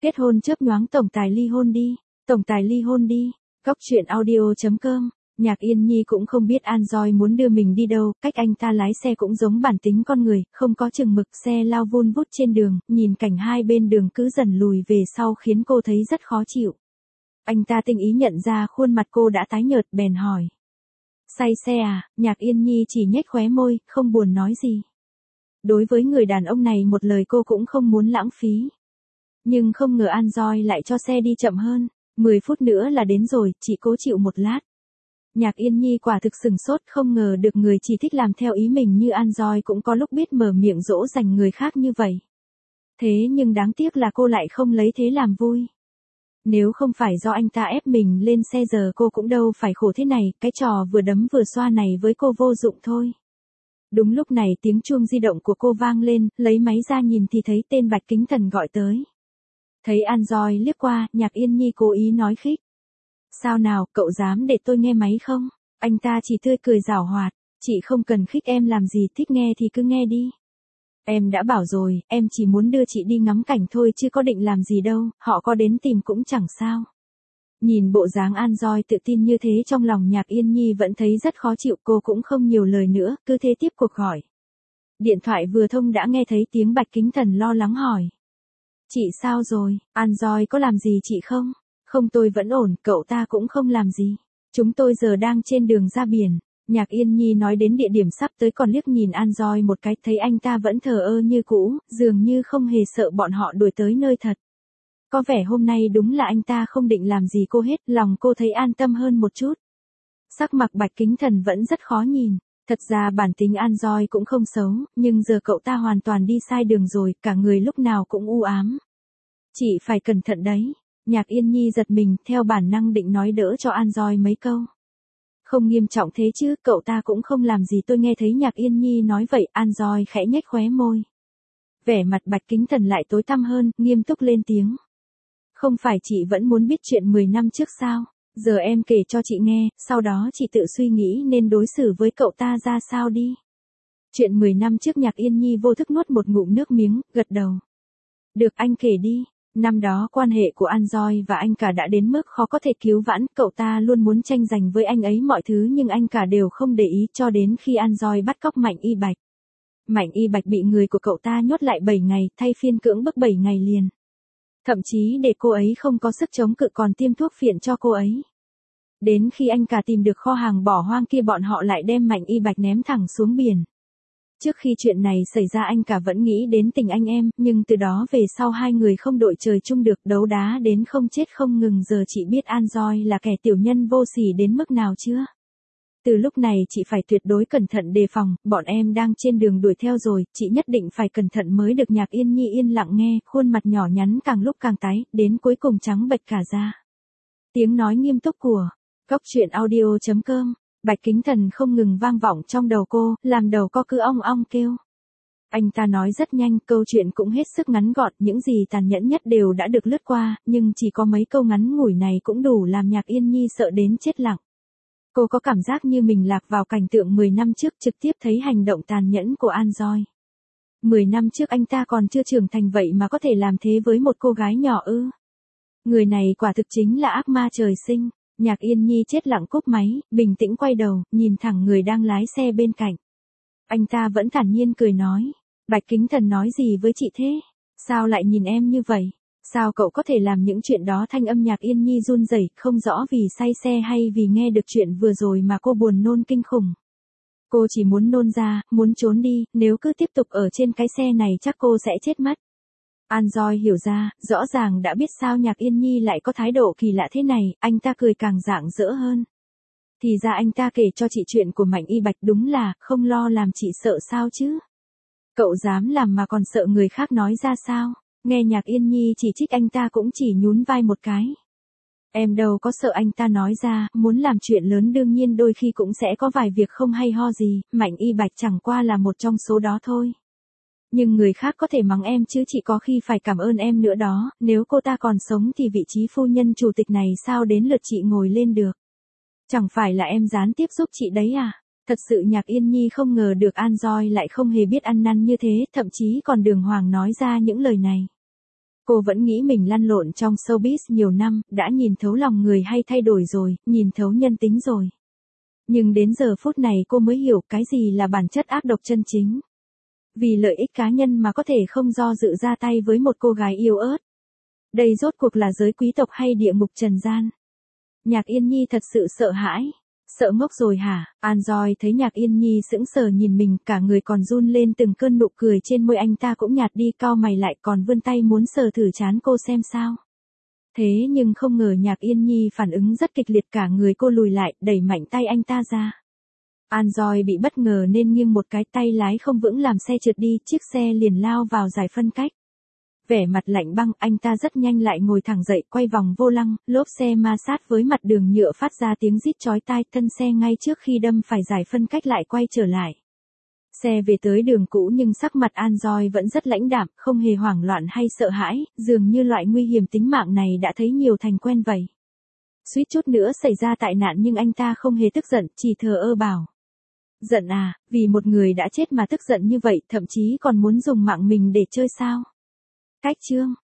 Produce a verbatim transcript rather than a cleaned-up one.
Kết hôn chớp nhoáng tổng tài ly hôn đi, tổng tài ly hôn đi. Góc truyện audio chấm com. Nhạc Yên Nhi cũng không biết An Doi muốn đưa mình đi đâu, cách anh ta lái xe cũng giống bản tính con người, không có chừng mực, xe lao vun vút trên đường, nhìn cảnh hai bên đường cứ dần lùi về sau khiến cô thấy rất khó chịu. Anh ta tinh ý nhận ra khuôn mặt cô đã tái nhợt, bèn hỏi. Say xe à? Nhạc Yên Nhi chỉ nhếch khóe môi, không buồn nói gì. Đối với người đàn ông này một lời cô cũng không muốn lãng phí. Nhưng không ngờ An Doi lại cho xe đi chậm hơn, mười phút nữa là đến rồi, chị cố chịu một lát. Nhạc Yên Nhi quả thực sừng sốt, không ngờ được người chỉ thích làm theo ý mình như An Doi cũng có lúc biết mở miệng dỗ dành người khác như vậy. Thế nhưng đáng tiếc là cô lại không lấy thế làm vui. Nếu không phải do anh ta ép mình lên xe giờ cô cũng đâu phải khổ thế này, cái trò vừa đấm vừa xoa này với cô vô dụng thôi. Đúng lúc này tiếng chuông di động của cô vang lên, lấy máy ra nhìn thì thấy tên Bạch Kính Thần gọi tới. Thấy An Doi liếc qua, Nhạc Yên Nhi cố ý nói khích. Sao nào, cậu dám để tôi nghe máy không? Anh ta chỉ tươi cười giảo hoạt, chị không cần khích em làm gì, thích nghe thì cứ nghe đi. Em đã bảo rồi, em chỉ muốn đưa chị đi ngắm cảnh thôi chứ có định làm gì đâu, họ có đến tìm cũng chẳng sao. Nhìn bộ dáng An Doi tự tin như thế trong lòng Nhạc Yên Nhi vẫn thấy rất khó chịu, cô cũng không nhiều lời nữa, cứ thế tiếp cuộc gọi. Điện thoại vừa thông đã nghe thấy tiếng Bạch Kính Thần lo lắng hỏi. Chị sao rồi, An Doi có làm gì chị không? Không, tôi vẫn ổn, cậu ta cũng không làm gì. Chúng tôi giờ đang trên đường ra biển. Nhạc Yên Nhi nói đến địa điểm sắp tới còn liếc nhìn An Doi một cái, thấy anh ta vẫn thờ ơ như cũ, dường như không hề sợ bọn họ đuổi tới nơi thật. Có vẻ hôm nay đúng là anh ta không định làm gì cô hết, lòng cô thấy an tâm hơn một chút. Sắc mặt Bạch Kính Thần vẫn rất khó nhìn. Thật ra bản tính An Doi cũng không xấu, nhưng giờ cậu ta hoàn toàn đi sai đường rồi, cả người lúc nào cũng u ám. Chị phải cẩn thận đấy. Nhạc Yên Nhi giật mình, theo bản năng định nói đỡ cho An Doi mấy câu. Không nghiêm trọng thế chứ, cậu ta cũng không làm gì, tôi nghe thấy Nhạc Yên Nhi nói vậy, An Doi khẽ nhếch khóe môi. Vẻ mặt Bạch Kính Thần lại tối tăm hơn, nghiêm túc lên tiếng. Không phải chị vẫn muốn biết chuyện mười năm trước sao? Giờ em kể cho chị nghe, sau đó chị tự suy nghĩ nên đối xử với cậu ta ra sao đi. Chuyện mười năm trước. Nhạc Yên Nhi vô thức nuốt một ngụm nước miếng, gật đầu. Được, anh kể đi. Năm đó quan hệ của An Doi và anh cả đã đến mức khó có thể cứu vãn, cậu ta luôn muốn tranh giành với anh ấy mọi thứ nhưng anh cả đều không để ý cho đến khi An Doi bắt cóc Mạnh Y Bạch. Mạnh Y Bạch bị người của cậu ta nhốt lại bảy ngày, thay phiên cưỡng bức bảy ngày liền. Thậm chí để cô ấy không có sức chống cự còn tiêm thuốc phiện cho cô ấy. Đến khi anh cả tìm được kho hàng bỏ hoang kia bọn họ lại đem Mạnh Y Bạch ném thẳng xuống biển. Trước khi chuyện này xảy ra anh cả vẫn nghĩ đến tình anh em, nhưng từ đó về sau hai người không đội trời chung được, đấu đá đến không chết không ngừng, giờ chị biết An Doi là kẻ tiểu nhân vô sỉ đến mức nào chưa? Từ lúc này chị phải tuyệt đối cẩn thận đề phòng, bọn em đang trên đường đuổi theo rồi, chị nhất định phải cẩn thận mới được. Nhạc Yên Nhi yên lặng nghe, khuôn mặt nhỏ nhắn càng lúc càng tái, đến cuối cùng trắng bệch cả da. Tiếng nói nghiêm túc của Góc truyện audio chấm com. Bạch Kính Thần không ngừng vang vọng trong đầu cô, làm đầu co cứ ong ong kêu. Anh ta nói rất nhanh, câu chuyện cũng hết sức ngắn gọn, những gì tàn nhẫn nhất đều đã được lướt qua, nhưng chỉ có mấy câu ngắn ngủi này cũng đủ làm Nhạc Yên Nhi sợ đến chết lặng. Cô có cảm giác như mình lạc vào cảnh tượng mười năm trước, trực tiếp thấy hành động tàn nhẫn của An Doi. mười năm trước anh ta còn chưa trưởng thành vậy mà có thể làm thế với một cô gái nhỏ ư? Người này quả thực chính là ác ma trời sinh. Nhạc Yên Nhi chết lặng cúp máy, bình tĩnh quay đầu, nhìn thẳng người đang lái xe bên cạnh. Anh ta vẫn thản nhiên cười nói. Bạch Kính Thần nói gì với chị thế? Sao lại nhìn em như vậy? Sao cậu có thể làm những chuyện đó? Thanh âm Nhạc Yên Nhi run rẩy, không rõ vì say xe hay vì nghe được chuyện vừa rồi mà cô buồn nôn kinh khủng. Cô chỉ muốn nôn ra, muốn trốn đi, nếu cứ tiếp tục ở trên cái xe này chắc cô sẽ chết mất. An Doi hiểu ra, rõ ràng đã biết sao Nhạc Yên Nhi lại có thái độ kỳ lạ thế này, anh ta cười càng rạng rỡ hơn. Thì ra anh ta kể cho chị chuyện của Mạnh Y Bạch, đúng là không lo làm chị sợ sao chứ? Cậu dám làm mà còn sợ người khác nói ra sao? Nghe Nhạc Yên Nhi chỉ trích anh ta cũng chỉ nhún vai một cái. Em đâu có sợ, anh ta nói ra, muốn làm chuyện lớn đương nhiên đôi khi cũng sẽ có vài việc không hay ho gì, Mạnh Y Bạch chẳng qua là một trong số đó thôi. Nhưng người khác có thể mắng em chứ chị có khi phải cảm ơn em nữa đó, nếu cô ta còn sống thì vị trí phu nhân chủ tịch này sao đến lượt chị ngồi lên được. Chẳng phải là em gián tiếp giúp chị đấy à? Thật sự Nhạc Yên Nhi không ngờ được An Doi lại không hề biết ăn năn như thế, thậm chí còn đường hoàng nói ra những lời này. Cô vẫn nghĩ mình lăn lộn trong showbiz nhiều năm, đã nhìn thấu lòng người hay thay đổi rồi, nhìn thấu nhân tính rồi. Nhưng đến giờ phút này cô mới hiểu cái gì là bản chất ác độc chân chính. Vì lợi ích cá nhân mà có thể không do dự ra tay với một cô gái yếu ớt. Đây rốt cuộc là giới quý tộc hay địa ngục trần gian? Nhạc Yên Nhi thật sự sợ hãi. Sợ ngốc rồi hả? Anjoy thấy Nhạc Yên Nhi sững sờ nhìn mình, cả người còn run lên, từng cơn nụ cười trên môi anh ta cũng nhạt đi, cau mày lại còn vươn tay muốn sờ thử trán cô xem sao. Thế nhưng không ngờ Nhạc Yên Nhi phản ứng rất kịch liệt, cả người cô lùi lại, đẩy mạnh tay anh ta ra. Anjoy bị bất ngờ nên nghiêng một cái, tay lái không vững làm xe trượt đi, chiếc xe liền lao vào giải phân cách. Vẻ mặt lạnh băng, anh ta rất nhanh lại ngồi thẳng dậy, quay vòng vô lăng, lốp xe ma sát với mặt đường nhựa phát ra tiếng rít chói tai, thân xe ngay trước khi đâm phải giải phân cách lại quay trở lại. Xe về tới đường cũ nhưng sắc mặt Anjoy vẫn rất lãnh đạm, không hề hoảng loạn hay sợ hãi, dường như loại nguy hiểm tính mạng này đã thấy nhiều thành quen vậy. Suýt chút nữa xảy ra tai nạn nhưng anh ta không hề tức giận, chỉ thờ ơ bảo. Giận à, vì một người đã chết mà tức giận như vậy, thậm chí còn muốn dùng mạng mình để chơi sao? Cách chương